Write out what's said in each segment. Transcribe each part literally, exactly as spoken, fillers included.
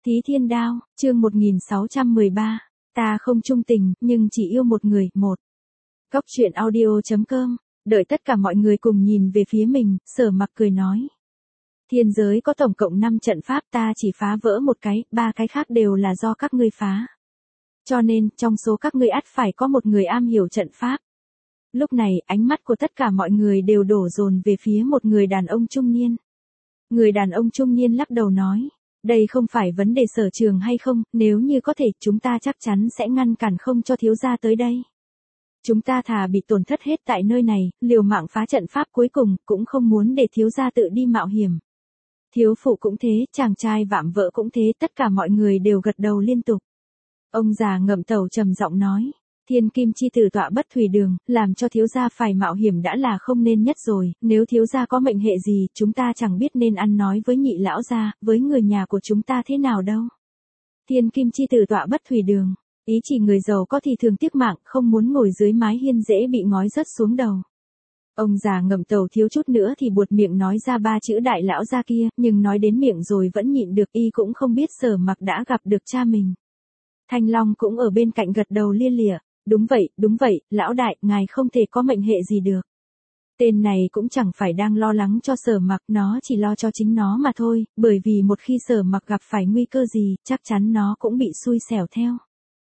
Thí Thiên Đao, chương một nghìn sáu trăm mười ba. Ta không trung tình, nhưng chỉ yêu một người, một. Góc truyện audio chấm com. Đợi tất cả mọi người cùng nhìn về phía mình, Sở Mặc cười nói. Thiên giới có tổng cộng năm trận pháp, ta chỉ phá vỡ một cái, ba cái khác đều là do các ngươi phá. Cho nên, trong số các ngươi ắt phải có một người am hiểu trận pháp. Lúc này, ánh mắt của tất cả mọi người đều đổ dồn về phía một người đàn ông trung niên. Người đàn ông trung niên lắc đầu nói. Đây không phải vấn đề sở trường hay không, nếu như có thể, chúng ta chắc chắn sẽ ngăn cản không cho thiếu gia tới đây. Chúng ta thà bị tổn thất hết tại nơi này, liều mạng phá trận pháp cuối cùng, cũng không muốn để thiếu gia tự đi mạo hiểm. Thiếu phụ cũng thế, chàng trai vạm vỡ cũng thế, tất cả mọi người đều gật đầu liên tục. Ông già ngậm tàu trầm giọng nói. Thiên kim chi tử tọa bất thủy đường, làm cho thiếu gia phải mạo hiểm đã là không nên nhất rồi, nếu thiếu gia có mệnh hệ gì, chúng ta chẳng biết nên ăn nói với nhị lão gia, với người nhà của chúng ta thế nào đâu. Thiên kim chi tử tọa bất thủy đường, ý chỉ người giàu có thì thường tiếc mạng, không muốn ngồi dưới mái hiên dễ bị ngói rớt xuống đầu. Ông già ngậm tàu thiếu chút nữa thì buột miệng nói ra ba chữ đại lão gia kia, nhưng nói đến miệng rồi vẫn nhịn được, y cũng không biết Sở Mặc đã gặp được cha mình. Thanh Long cũng ở bên cạnh gật đầu lia lịa. Đúng vậy, đúng vậy, lão đại, ngài không thể có mệnh hệ gì được. Tên này cũng chẳng phải đang lo lắng cho Sở Mặc, nó chỉ lo cho chính nó mà thôi, bởi vì một khi Sở Mặc gặp phải nguy cơ gì, chắc chắn nó cũng bị xui xẻo theo.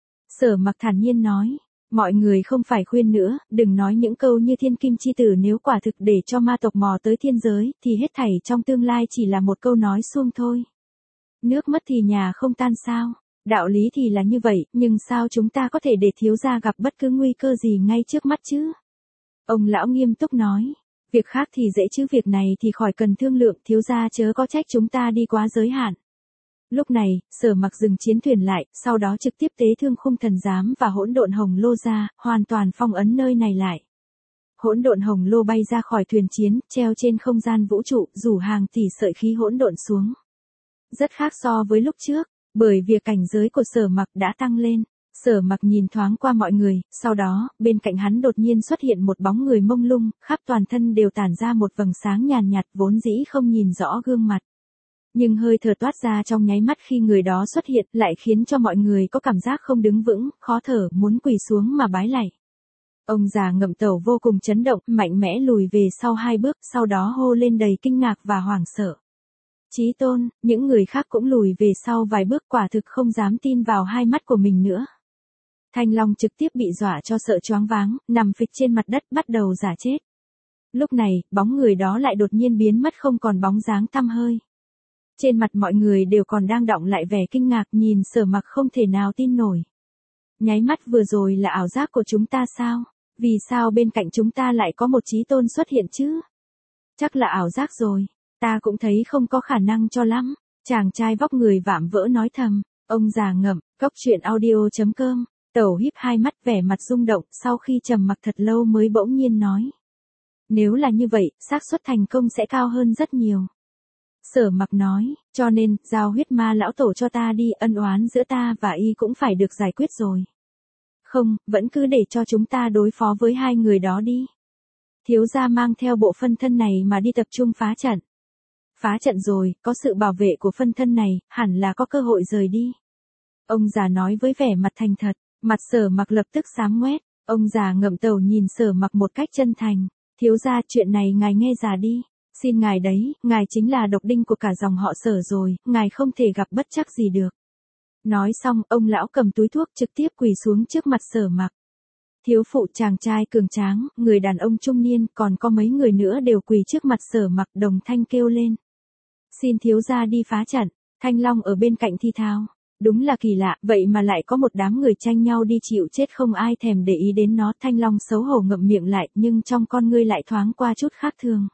Sở Mặc thản nhiên nói, mọi người không phải khuyên nữa, đừng nói những câu như thiên kim chi tử, nếu quả thực để cho ma tộc mò tới thiên giới, thì hết thảy trong tương lai chỉ là một câu nói suông thôi. Nước mất thì nhà không tan sao. Đạo lý thì là như vậy, nhưng sao chúng ta có thể để thiếu gia gặp bất cứ nguy cơ gì ngay trước mắt chứ? Ông lão nghiêm túc nói, việc khác thì dễ chứ việc này thì khỏi cần thương lượng, thiếu gia chớ có trách chúng ta đi quá giới hạn. Lúc này, Sở Mặc dừng chiến thuyền lại, sau đó trực tiếp tế thương khung thần giám và hỗn độn hồng lô ra, hoàn toàn phong ấn nơi này lại. Hỗn độn hồng lô bay ra khỏi thuyền chiến, treo trên không gian vũ trụ, rủ hàng tỷ sợi khí hỗn độn xuống. Rất khác so với lúc trước. Bởi việc cảnh giới của Sở Mặc đã tăng lên, Sở Mặc nhìn thoáng qua mọi người, sau đó, bên cạnh hắn đột nhiên xuất hiện một bóng người mông lung, khắp toàn thân đều tản ra một vầng sáng nhàn nhạt, vốn dĩ không nhìn rõ gương mặt. Nhưng hơi thở toát ra trong nháy mắt khi người đó xuất hiện lại khiến cho mọi người có cảm giác không đứng vững, khó thở, muốn quỳ xuống mà bái lạy. Ông già ngậm tàu vô cùng chấn động, mạnh mẽ lùi về sau hai bước, sau đó hô lên đầy kinh ngạc và hoảng sợ. Chí tôn, những người khác cũng lùi về sau vài bước, quả thực không dám tin vào hai mắt của mình nữa. Thanh Long trực tiếp bị dọa cho sợ choáng váng, nằm phịch trên mặt đất bắt đầu giả chết. Lúc này, bóng người đó lại đột nhiên biến mất không còn bóng dáng tăm hơi. Trên mặt mọi người đều còn đang đọng lại vẻ kinh ngạc, nhìn Sở Mặc không thể nào tin nổi. Nháy mắt vừa rồi là ảo giác của chúng ta sao? Vì sao bên cạnh chúng ta lại có một chí tôn xuất hiện chứ? Chắc là ảo giác rồi. Ta cũng thấy không có khả năng cho lắm. Chàng trai vóc người vạm vỡ nói thầm. Ông già ngậm, góc truyện audio chấm com. Tẩu híp hai mắt vẻ mặt rung động, sau khi trầm mặc thật lâu mới bỗng nhiên nói. Nếu là như vậy, xác suất thành công sẽ cao hơn rất nhiều. Sở Mặc nói, cho nên, giao huyết ma lão tổ cho ta đi, ân oán giữa ta và y cũng phải được giải quyết rồi. Không, vẫn cứ để cho chúng ta đối phó với hai người đó đi. Thiếu gia mang theo bộ phân thân này mà đi tập trung phá trận. Phá trận rồi, có sự bảo vệ của phân thân này, hẳn là có cơ hội rời đi. Ông già nói với vẻ mặt thành thật, mặt Sở Mặc lập tức xám ngoét, ông già ngậm tàu nhìn Sở Mặc một cách chân thành. Thiếu gia, chuyện này ngài nghe già đi, xin ngài đấy, ngài chính là độc đinh của cả dòng họ Sở rồi, ngài không thể gặp bất trắc gì được. Nói xong, ông lão cầm túi thuốc trực tiếp quỳ xuống trước mặt Sở Mặc. Thiếu phụ, chàng trai cường tráng, người đàn ông trung niên, còn có mấy người nữa đều quỳ trước mặt Sở Mặc, đồng thanh kêu lên. Xin thiếu gia đi phá trận. Thanh Long ở bên cạnh thi thao. Đúng là kỳ lạ, vậy mà lại có một đám người tranh nhau đi chịu chết, không ai thèm để ý đến nó. Thanh Long xấu hổ ngậm miệng lại, nhưng trong con ngươi lại thoáng qua chút khác thường.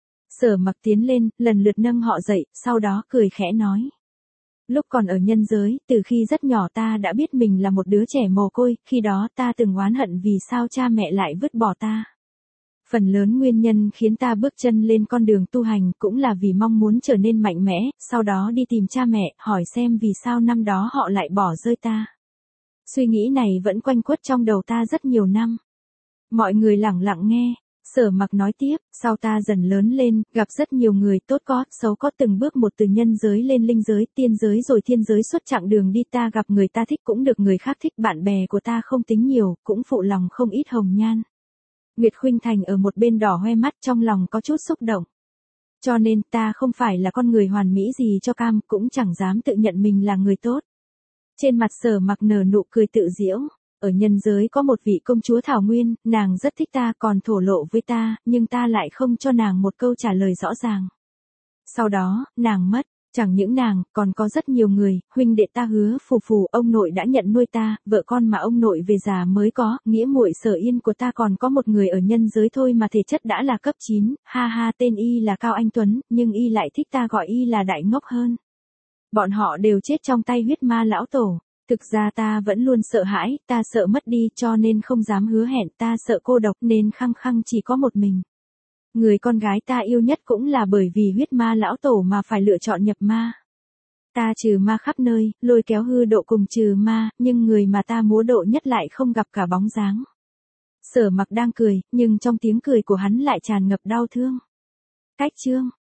Sở Mặc tiến lên, lần lượt nâng họ dậy, sau đó cười khẽ nói. Lúc còn ở nhân giới, từ khi rất nhỏ ta đã biết mình là một đứa trẻ mồ côi, khi đó ta từng oán hận vì sao cha mẹ lại vứt bỏ ta. Phần lớn nguyên nhân khiến ta bước chân lên con đường tu hành cũng là vì mong muốn trở nên mạnh mẽ, sau đó đi tìm cha mẹ, hỏi xem vì sao năm đó họ lại bỏ rơi ta. Suy nghĩ này vẫn quanh quất trong đầu ta rất nhiều năm. Mọi người lặng lặng nghe, Sở Mặc nói tiếp, sau ta dần lớn lên, gặp rất nhiều người tốt có, xấu có, từng bước một từ nhân giới lên linh giới, tiên giới rồi thiên giới, suốt chặng đường đi ta gặp người ta thích cũng được người khác thích, bạn bè của ta không tính nhiều, cũng phụ lòng không ít hồng nhan. Nguyệt Khuynh Thành ở một bên đỏ hoe mắt, trong lòng có chút xúc động. Cho nên ta không phải là con người hoàn mỹ gì cho cam, cũng chẳng dám tự nhận mình là người tốt. Trên mặt Sở Mặc nở nụ cười tự giễu. Ở nhân giới có một vị công chúa Thảo Nguyên, nàng rất thích ta còn thổ lộ với ta, nhưng ta lại không cho nàng một câu trả lời rõ ràng. Sau đó, nàng mất, chẳng những nàng, còn có rất nhiều người, huynh đệ ta Hứa Phù Phù, ông nội đã nhận nuôi ta, vợ con mà ông nội về già mới có, nghĩa muội Sở Yên của ta còn có một người ở nhân giới thôi mà thể chất đã là cấp chín, ha ha, tên y là Cao Anh Tuấn, nhưng y lại thích ta gọi y là Đại Ngốc hơn. Bọn họ đều chết trong tay huyết ma lão tổ. Thực ra ta vẫn luôn sợ hãi, ta sợ mất đi cho nên không dám hứa hẹn, ta sợ cô độc nên khăng khăng chỉ có một mình. Người con gái ta yêu nhất cũng là bởi vì huyết ma lão tổ mà phải lựa chọn nhập ma. Ta trừ ma khắp nơi, lôi kéo hư độ cùng trừ ma, nhưng người mà ta múa độ nhất lại không gặp cả bóng dáng. Sở Mặc đang cười, nhưng trong tiếng cười của hắn lại tràn ngập đau thương. Cách chương